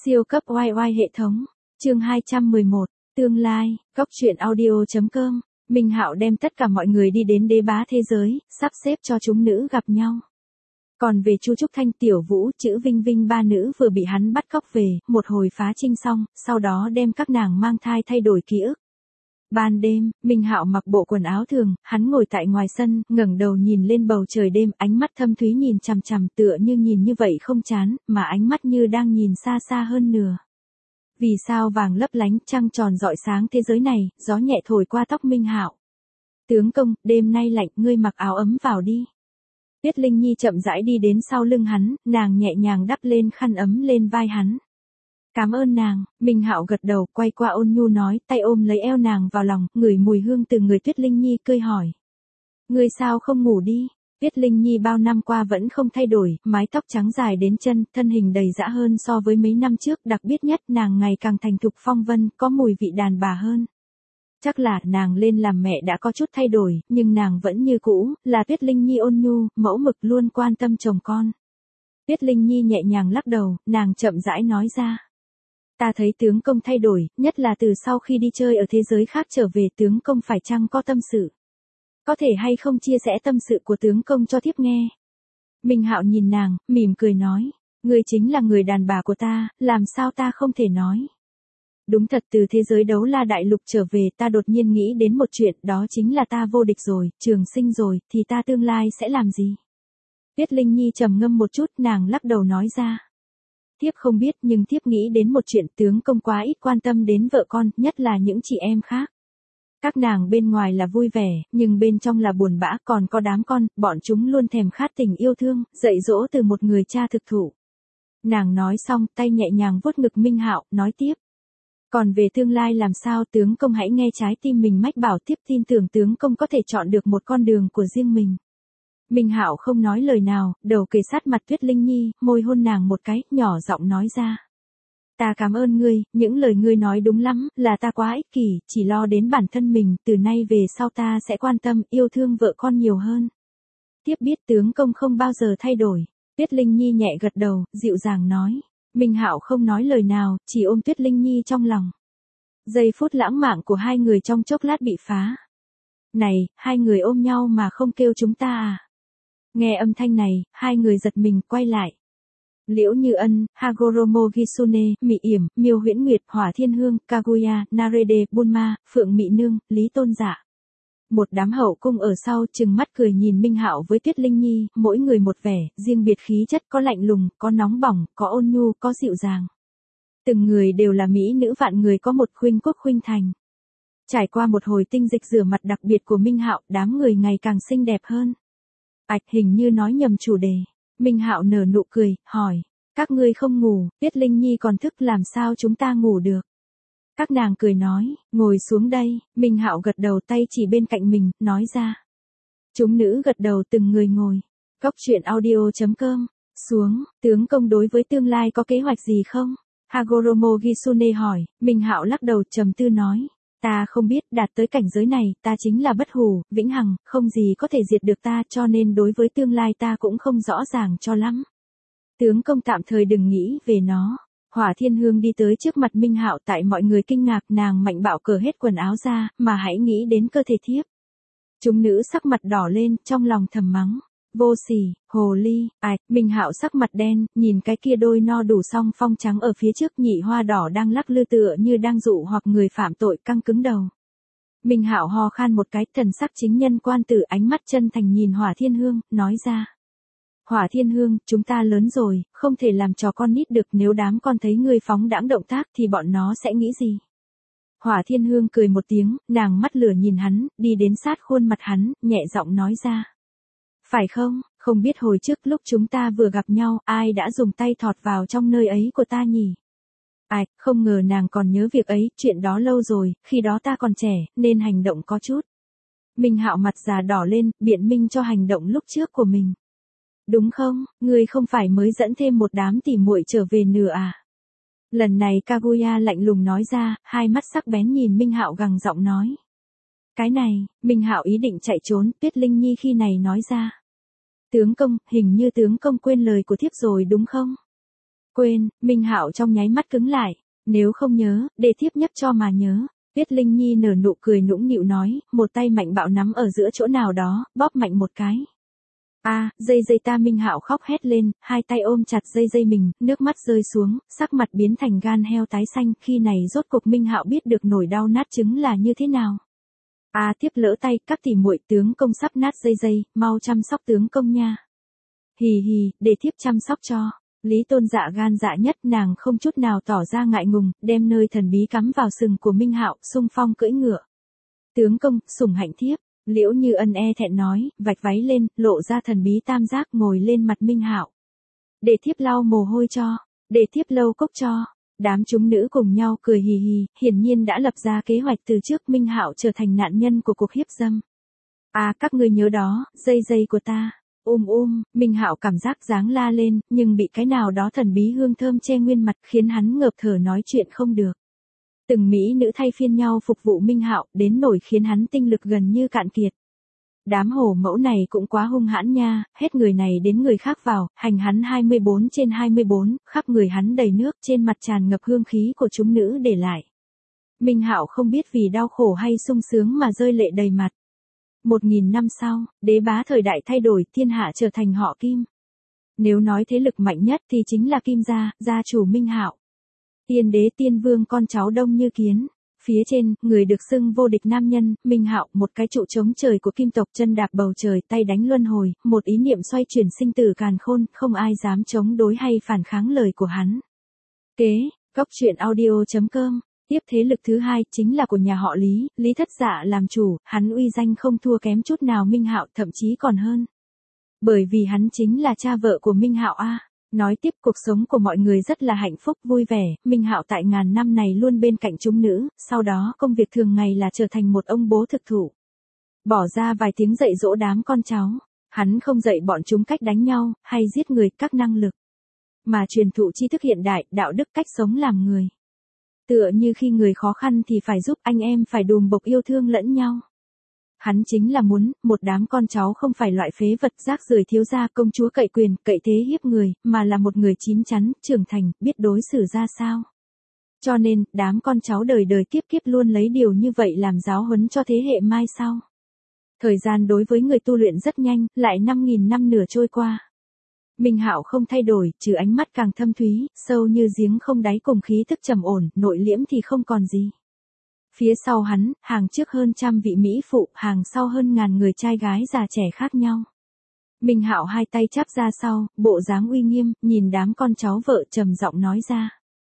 Siêu cấp oai oai hệ thống. Chương 211. Tương lai. Góc truyện audio.com. Minh Hạo đem tất cả mọi người đi đến đế bá thế giới, sắp xếp cho chúng nữ gặp nhau. Còn về Chu Trúc Thanh, Tiểu Vũ, Chữ Vinh Vinh ba nữ vừa bị hắn bắt cóc về, một hồi phá trinh xong, sau đó đem các nàng mang thai thay đổi ký ức. Ban đêm, Minh Hạo mặc bộ quần áo thường, hắn ngồi tại ngoài sân, ngẩng đầu nhìn lên bầu trời đêm, ánh mắt thâm thúy nhìn chằm chằm, tựa như nhìn như vậy không chán, mà ánh mắt như đang nhìn xa xa hơn nửa. Vì sao vàng lấp lánh, trăng tròn rọi sáng thế giới này, gió nhẹ thổi qua tóc Minh Hạo. Tướng công, đêm nay lạnh, ngươi mặc áo ấm vào đi. Tuyết Linh Nhi chậm rãi đi đến sau lưng hắn, nàng nhẹ nhàng đắp lên khăn ấm lên vai hắn. Cảm ơn nàng. Minh Hạo gật đầu, quay qua ôn nhu nói, tay ôm lấy eo nàng vào lòng, ngửi mùi hương từ người Tuyết Linh Nhi, cười hỏi. Ngươi sao không ngủ đi? Tuyết Linh Nhi bao năm qua vẫn không thay đổi, mái tóc trắng dài đến chân, thân hình đầy dã hơn so với mấy năm trước, đặc biệt nhất nàng ngày càng thành thục phong vân, có mùi vị đàn bà hơn. Chắc là nàng lên làm mẹ đã có chút thay đổi, nhưng nàng vẫn như cũ, là Tuyết Linh Nhi ôn nhu, mẫu mực luôn quan tâm chồng con. Tuyết Linh Nhi nhẹ nhàng lắc đầu, nàng chậm rãi nói ra. Ta thấy tướng công thay đổi, nhất là từ sau khi đi chơi ở thế giới khác trở về, tướng công phải chăng có tâm sự? Có thể hay không chia sẻ tâm sự của tướng công cho thiếp nghe? Minh Hạo nhìn nàng, mỉm cười nói, ngươi chính là người đàn bà của ta, làm sao ta không thể nói? Đúng thật, từ thế giới đấu la đại lục trở về, ta đột nhiên nghĩ đến một chuyện, đó chính là ta vô địch rồi, trường sinh rồi, thì ta tương lai sẽ làm gì? Tuyết Linh Nhi trầm ngâm một chút, nàng lắc đầu nói ra. Thiếp không biết, nhưng thiếp nghĩ đến một chuyện, tướng công quá ít quan tâm đến vợ con, nhất là những chị em khác. Các nàng bên ngoài là vui vẻ, nhưng bên trong là buồn bã, còn có đám con, bọn chúng luôn thèm khát tình yêu thương, dạy dỗ từ một người cha thực thụ. Nàng nói xong, tay nhẹ nhàng vuốt ngực Minh Hạo, nói tiếp. Còn về tương lai làm sao, tướng công hãy nghe trái tim mình mách bảo, tiếp tin tưởng tướng công có thể chọn được một con đường của riêng mình. Minh Hạo không nói lời nào, đầu kề sát mặt Tuyết Linh Nhi, môi hôn nàng một cái, nhỏ giọng nói ra. Ta cảm ơn ngươi, những lời ngươi nói đúng lắm, là ta quá ích kỷ, chỉ lo đến bản thân mình, từ nay về sau ta sẽ quan tâm, yêu thương vợ con nhiều hơn. Tiếp biết tướng công không bao giờ thay đổi. Tuyết Linh Nhi nhẹ gật đầu, dịu dàng nói. Minh Hạo không nói lời nào, chỉ ôm Tuyết Linh Nhi trong lòng. Giây phút lãng mạn của hai người trong chốc lát bị phá. Này, hai người ôm nhau mà không kêu chúng ta à? Nghe âm thanh này, hai người giật mình, quay lại. Liễu Như Ân, Hagoromo Gisune, Mị Yểm, Miêu Huyễn Nguyệt, Hỏa Thiên Hương, Kaguya, Narede, Bulma, Phượng Mị Nương, Lý Tôn Dạ. Một đám hậu cung ở sau trừng mắt cười nhìn Minh Hạo với Tuyết Linh Nhi, mỗi người một vẻ, riêng biệt khí chất, có lạnh lùng, có nóng bỏng, có ôn nhu, có dịu dàng. Từng người đều là mỹ nữ vạn người, có một khuynh quốc khuynh thành. Trải qua một hồi tinh dịch rửa mặt đặc biệt của Minh Hạo, đám người ngày càng xinh đẹp hơn. Hình như nói nhầm chủ đề. Minh Hạo nở nụ cười, hỏi, các ngươi không ngủ, Tuyết Linh Nhi còn thức, làm sao chúng ta ngủ được? Các nàng cười nói, ngồi xuống đây. Minh Hạo gật đầu, tay chỉ bên cạnh mình, nói ra. Chúng nữ gật đầu, từng người ngồi. Góc truyện audio.com. Xuống, tướng công đối với tương lai có kế hoạch gì không? Hagoromo Gisune hỏi. Minh Hạo lắc đầu, trầm tư nói. Ta không biết, đạt tới cảnh giới này, ta chính là bất hủ, vĩnh hằng, không gì có thể diệt được ta, cho nên đối với tương lai ta cũng không rõ ràng cho lắm. Tướng công tạm thời đừng nghĩ về nó. Hỏa Thiên Hương đi tới trước mặt Minh Hạo, tại mọi người kinh ngạc, nàng mạnh bạo cởi hết quần áo ra, mà hãy nghĩ đến cơ thể thiếp. Chúng nữ sắc mặt đỏ lên, trong lòng thầm mắng. Vô sỉ, hồ ly. Minh Hạo sắc mặt đen, nhìn cái kia đôi no đủ song phong trắng ở phía trước, nhị hoa đỏ đang lắc lư tựa như đang dụ hoặc người phạm tội, căng cứng đầu. Minh Hạo ho khan một cái, thần sắc chính nhân quan tử, ánh mắt chân thành nhìn Hỏa Thiên Hương, nói ra. Hỏa Thiên Hương, chúng ta lớn rồi, không thể làm trò con nít được, nếu đám con thấy ngươi phóng đãng động tác thì bọn nó sẽ nghĩ gì? Hỏa Thiên Hương cười một tiếng, nàng mắt lửa nhìn hắn, đi đến sát khuôn mặt hắn, nhẹ giọng nói ra. Phải không, không biết hồi trước lúc chúng ta vừa gặp nhau, ai đã dùng tay thọt vào trong nơi ấy của ta nhỉ? Không ngờ nàng còn nhớ việc ấy, chuyện đó lâu rồi, khi đó ta còn trẻ, nên hành động có chút. Minh Hạo mặt già đỏ lên, biện minh cho hành động lúc trước của mình. Đúng không, ngươi không phải mới dẫn thêm một đám tỉ muội trở về nữa à? Lần này Kaguya lạnh lùng nói ra, hai mắt sắc bén nhìn Minh Hạo gằn giọng nói. Cái này, Minh Hạo ý định chạy trốn, Tuyết Linh Nhi khi này nói ra. Tướng công, hình như tướng công quên lời của thiếp rồi đúng không? Quên, Minh Hạo trong nháy mắt cứng lại. Nếu không nhớ, để thiếp nhắc cho mà nhớ. Tuyết Linh Nhi nở nụ cười nũng nịu nói, một tay mạnh bạo nắm ở giữa chỗ nào đó, bóp mạnh một cái. Dây dây ta. Minh Hạo khóc hét lên, hai tay ôm chặt dây dây mình, nước mắt rơi xuống, sắc mặt biến thành gan heo tái xanh, khi này rốt cuộc Minh Hạo biết được nổi đau nát trứng là như thế nào. Tiếp lỡ tay, các tỷ muội, tướng công sắp nát dây dây, mau chăm sóc tướng công nha. Hì hì, để thiếp chăm sóc cho. Lý Tôn dạ gan dạ nhất, nàng không chút nào tỏ ra ngại ngùng, đem nơi thần bí cắm vào sừng của Minh Hạo, xung phong cưỡi ngựa. Tướng công, sủng hạnh thiếp. Liễu Như Ân e thẹn nói, vạch váy lên, lộ ra thần bí tam giác ngồi lên mặt Minh Hạo. Để thiếp lau mồ hôi cho, để thiếp lâu cốc cho. Đám chúng nữ cùng nhau cười hì hì, hiển nhiên đã lập ra kế hoạch từ trước Minh Hạo trở thành nạn nhân của cuộc hiếp dâm. Các ngươi nhớ đó, dây dây của ta. Minh Hạo cảm giác dáng la lên, nhưng bị cái nào đó thần bí hương thơm che nguyên mặt khiến hắn ngợp thở nói chuyện không được. Từng mỹ nữ thay phiên nhau phục vụ Minh Hạo, đến nỗi khiến hắn tinh lực gần như cạn kiệt. Đám hổ mẫu này cũng quá hung hãn nha, hết người này đến người khác vào, hành hắn 24/24, khắp người hắn đầy nước, trên mặt tràn ngập hương khí của chúng nữ để lại. Minh Hạo không biết vì đau khổ hay sung sướng mà rơi lệ đầy mặt. 1000 năm sau, đế bá thời đại thay đổi, thiên hạ trở thành họ Kim. Nếu nói thế lực mạnh nhất thì chính là Kim gia, gia chủ Minh Hạo. Tiên đế tiên vương con cháu đông như kiến. Phía trên, người được xưng vô địch nam nhân, Minh Hạo, một cái trụ chống trời của Kim tộc, chân đạp bầu trời, tay đánh luân hồi, một ý niệm xoay chuyển sinh tử càn khôn, không ai dám chống đối hay phản kháng lời của hắn. Góc truyện audio.com. Tiếp thế lực thứ hai chính là của nhà họ Lý, Lý Thất Dạ làm chủ, hắn uy danh không thua kém chút nào Minh Hạo, thậm chí còn hơn. Bởi vì hắn chính là cha vợ của Minh Hạo Nói tiếp, cuộc sống của mọi người rất là hạnh phúc vui vẻ, Minh Hạo tại ngàn năm này luôn bên cạnh chúng nữ, sau đó công việc thường ngày là trở thành một ông bố thực thụ. Bỏ ra vài tiếng dạy dỗ đám con cháu, hắn không dạy bọn chúng cách đánh nhau, hay giết người, các năng lực, mà truyền thụ tri thức hiện đại, đạo đức, cách sống làm người. Tựa như khi người khó khăn thì phải giúp, anh em phải đùm bọc yêu thương lẫn nhau. Hắn chính là muốn, một đám con cháu không phải loại phế vật rác rưởi thiếu gia công chúa cậy quyền, cậy thế hiếp người, mà là một người chín chắn, trưởng thành, biết đối xử ra sao. Cho nên, đám con cháu đời đời kiếp kiếp luôn lấy điều như vậy làm giáo huấn cho thế hệ mai sau. Thời gian đối với người tu luyện rất nhanh, lại 5.000 năm nửa trôi qua. Minh Hạo không thay đổi, trừ ánh mắt càng thâm thúy, sâu như giếng không đáy cùng khí thức trầm ổn, nội liễm thì không còn gì. Phía sau hắn, hàng trước hơn 100 vị mỹ phụ, hàng sau hơn ngàn người trai gái già trẻ khác nhau. Minh Hạo hai tay chắp ra sau, bộ dáng uy nghiêm, nhìn đám con cháu vợ trầm giọng nói ra.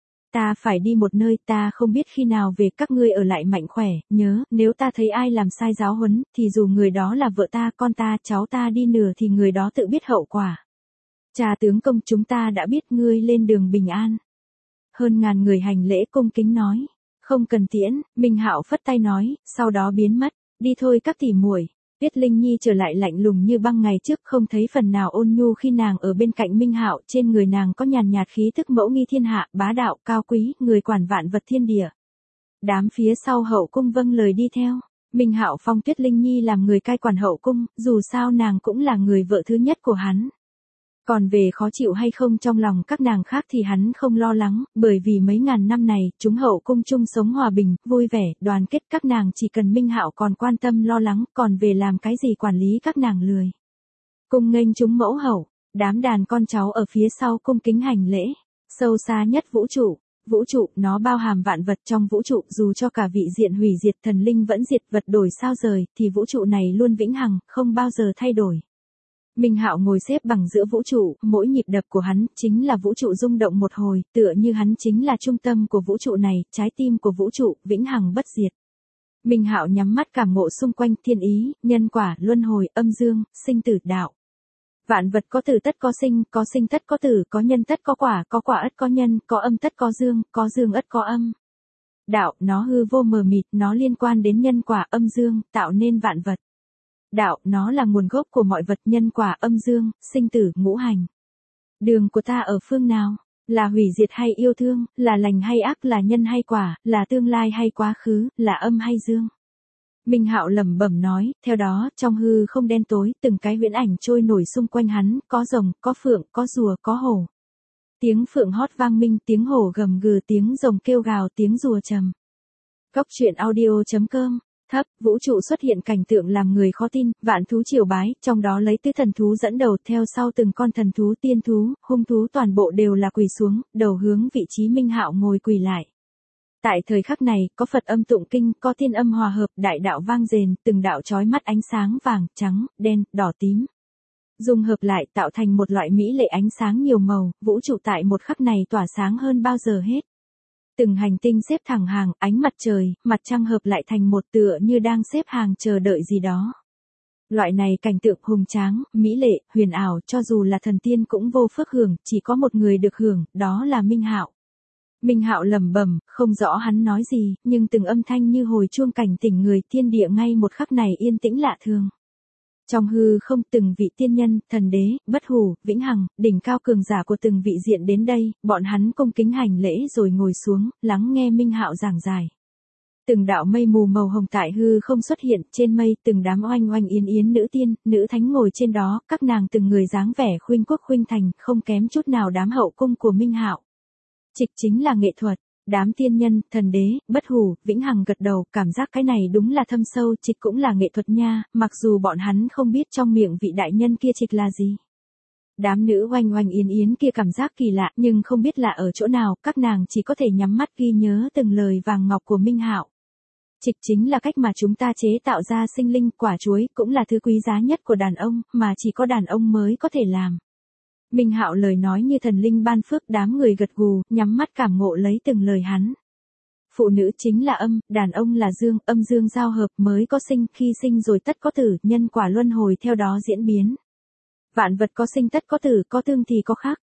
Ta phải đi một nơi, ta không biết khi nào về, các ngươi ở lại mạnh khỏe, nhớ, nếu ta thấy ai làm sai giáo huấn, thì dù người đó là vợ ta, con ta, cháu ta đi nửa thì người đó tự biết hậu quả. Cha tướng công, chúng ta đã biết, ngươi lên đường bình an. Hơn ngàn người hành lễ cung kính nói. Không cần tiễn, Minh Hạo phất tay nói, sau đó biến mất. Đi thôi các tỷ muội. Tuyết Linh Nhi trở lại lạnh lùng như băng ngày trước, không thấy phần nào ôn nhu khi nàng ở bên cạnh Minh Hạo, trên người nàng có nhàn nhạt khí thức mẫu nghi thiên hạ, bá đạo, cao quý, người quản vạn vật thiên địa. Đám phía sau hậu cung vâng lời đi theo. Minh Hạo phong Tuyết Linh Nhi làm người cai quản hậu cung, dù sao nàng cũng là người vợ thứ nhất của hắn. Còn về khó chịu hay không trong lòng các nàng khác thì hắn không lo lắng, bởi vì mấy ngàn năm này, chúng hậu cung chung sống hòa bình, vui vẻ, đoàn kết, các nàng chỉ cần Minh Hạo còn quan tâm lo lắng, còn về làm cái gì quản lý các nàng lười. Cung nghênh chúng mẫu hậu, đám đàn con cháu ở phía sau cung kính hành lễ, sâu xa nhất vũ trụ. Vũ trụ, nó bao hàm vạn vật trong vũ trụ, dù cho cả vị diện hủy diệt, thần linh vẫn diệt, vật đổi sao rời, thì vũ trụ này luôn vĩnh hằng, không bao giờ thay đổi. Minh Hạo ngồi xếp bằng giữa vũ trụ, mỗi nhịp đập của hắn chính là vũ trụ rung động một hồi, tựa như hắn chính là trung tâm của vũ trụ này, trái tim của vũ trụ, vĩnh hằng bất diệt. Minh Hạo nhắm mắt cảm ngộ xung quanh thiên ý, nhân quả, luân hồi, âm dương, sinh tử, đạo. Vạn vật có tử tất có sinh tất có tử, có nhân tất có quả ất có nhân, có âm tất có dương ất có âm. Đạo, nó hư vô mờ mịt, nó liên quan đến nhân quả, âm dương, tạo nên vạn vật. Đạo, nó là nguồn gốc của mọi vật, nhân quả, âm dương, sinh tử, ngũ hành. Đường của ta ở phương nào? Là hủy diệt hay yêu thương, là lành hay ác, là nhân hay quả, là tương lai hay quá khứ, là âm hay dương? Minh Hạo lẩm bẩm nói, theo đó, trong hư không đen tối, từng cái huyễn ảnh trôi nổi xung quanh hắn, có rồng, có phượng, có rùa, có hổ. Tiếng phượng hót vang minh, tiếng hổ gầm gừ, tiếng rồng kêu gào, tiếng rùa trầm. Góc truyện audio.com. Thấp, vũ trụ xuất hiện cảnh tượng làm người khó tin, vạn thú triều bái, trong đó lấy tứ thần thú dẫn đầu, theo sau từng con thần thú, tiên thú, hung thú toàn bộ đều là quỳ xuống, đầu hướng vị trí Minh Hạo ngồi quỳ lại. Tại thời khắc này, có Phật âm tụng kinh, có thiên âm hòa hợp, đại đạo vang rền, từng đạo chói mắt ánh sáng vàng, trắng, đen, đỏ tím. Dung hợp lại tạo thành một loại mỹ lệ ánh sáng nhiều màu, vũ trụ tại một khắc này tỏa sáng hơn bao giờ hết. Từng hành tinh xếp thẳng hàng, ánh mặt trời, mặt trăng hợp lại thành một tựa như đang xếp hàng chờ đợi gì đó. Loại này cảnh tượng hùng tráng, mỹ lệ, huyền ảo, cho dù là thần tiên cũng vô phước hưởng, chỉ có một người được hưởng, đó là Minh Hạo. Minh Hạo lẩm bẩm, không rõ hắn nói gì, nhưng từng âm thanh như hồi chuông cảnh tỉnh người, thiên địa ngay một khắc này yên tĩnh lạ thường. Trong hư không, từng vị tiên nhân, thần đế, bất hủ, vĩnh hằng, đỉnh cao cường giả của từng vị diện đến đây, bọn hắn cung kính hành lễ rồi ngồi xuống, lắng nghe Minh Hạo giảng giải. Từng đạo mây mù màu hồng tại hư không xuất hiện, trên mây, từng đám oanh oanh yến yến nữ tiên, nữ thánh ngồi trên đó, các nàng từng người dáng vẻ khuynh quốc khuynh thành, không kém chút nào đám hậu cung của Minh Hạo. Trịch chính là nghệ thuật. Đám tiên nhân, thần đế, bất hủ, vĩnh hằng gật đầu, cảm giác cái này đúng là thâm sâu, trịch cũng là nghệ thuật nha, mặc dù bọn hắn không biết trong miệng vị đại nhân kia trịch là gì. Đám nữ oanh oanh yến yến kia cảm giác kỳ lạ, nhưng không biết là ở chỗ nào, các nàng chỉ có thể nhắm mắt ghi nhớ từng lời vàng ngọc của Minh Hạo. Trịch chính là cách mà chúng ta chế tạo ra sinh linh, quả chuối, cũng là thứ quý giá nhất của đàn ông, mà chỉ có đàn ông mới có thể làm. Minh Hạo lời nói như thần linh ban phước, đám người gật gù, nhắm mắt cảm ngộ lấy từng lời hắn. Phụ nữ chính là âm, đàn ông là dương, âm dương giao hợp mới có sinh, khi sinh rồi tất có tử, nhân quả luân hồi theo đó diễn biến. Vạn vật có sinh tất có tử, có tương thì có khác.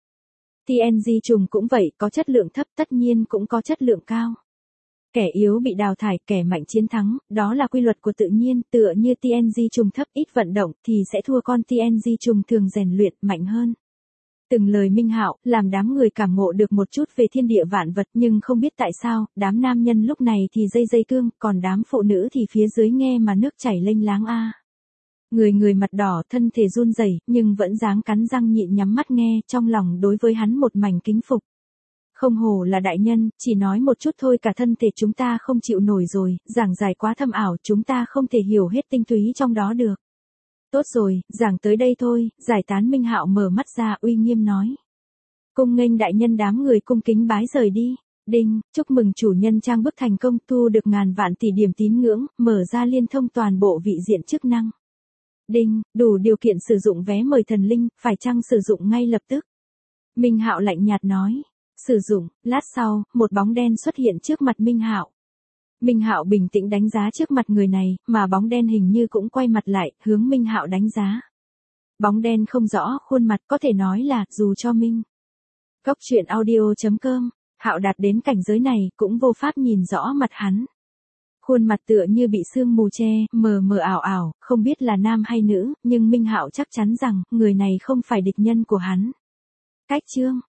TNG trùng cũng vậy, có chất lượng thấp tất nhiên cũng có chất lượng cao. Kẻ yếu bị đào thải, kẻ mạnh chiến thắng, đó là quy luật của tự nhiên, tựa như TNG trùng thấp ít vận động thì sẽ thua con TNG trùng thường rèn luyện mạnh hơn. Từng lời Minh Hạo làm đám người cảm ngộ được một chút về thiên địa vạn vật, nhưng không biết tại sao, đám nam nhân lúc này thì dây cương, còn đám phụ nữ thì phía dưới nghe mà nước chảy lênh láng a. Người mặt đỏ, thân thể run rẩy, nhưng vẫn dáng cắn răng nhịn nhắm mắt nghe, trong lòng đối với hắn một mảnh kính phục. Không hổ là đại nhân, chỉ nói một chút thôi cả thân thể chúng ta không chịu nổi rồi, giảng giải quá thâm ảo, chúng ta không thể hiểu hết tinh túy trong đó được. Tốt rồi, giảng tới đây thôi, giải tán. Minh Hạo mở mắt ra uy nghiêm nói. Cung nghênh đại nhân, đám người cung kính bái rời đi. Đinh, chúc mừng chủ nhân trang bức thành công, thu được ngàn vạn tỷ điểm tín ngưỡng, mở ra liên thông toàn bộ vị diện chức năng. Đinh, đủ điều kiện sử dụng vé mời thần linh, phải chăng sử dụng ngay lập tức? Minh Hạo lạnh nhạt nói. Sử dụng. Lát sau, một bóng đen xuất hiện trước mặt Minh Hạo. Minh Hạo bình tĩnh đánh giá trước mặt người này, mà bóng đen hình như cũng quay mặt lại, hướng Minh Hạo đánh giá. Bóng đen không rõ khuôn mặt, có thể nói là dù cho Minh. Góc truyện audio.com. Hạo đạt đến cảnh giới này, cũng vô pháp nhìn rõ mặt hắn. Khuôn mặt tựa như bị sương mù che, mờ mờ ảo ảo, không biết là nam hay nữ, nhưng Minh Hạo chắc chắn rằng người này không phải địch nhân của hắn. Cách chương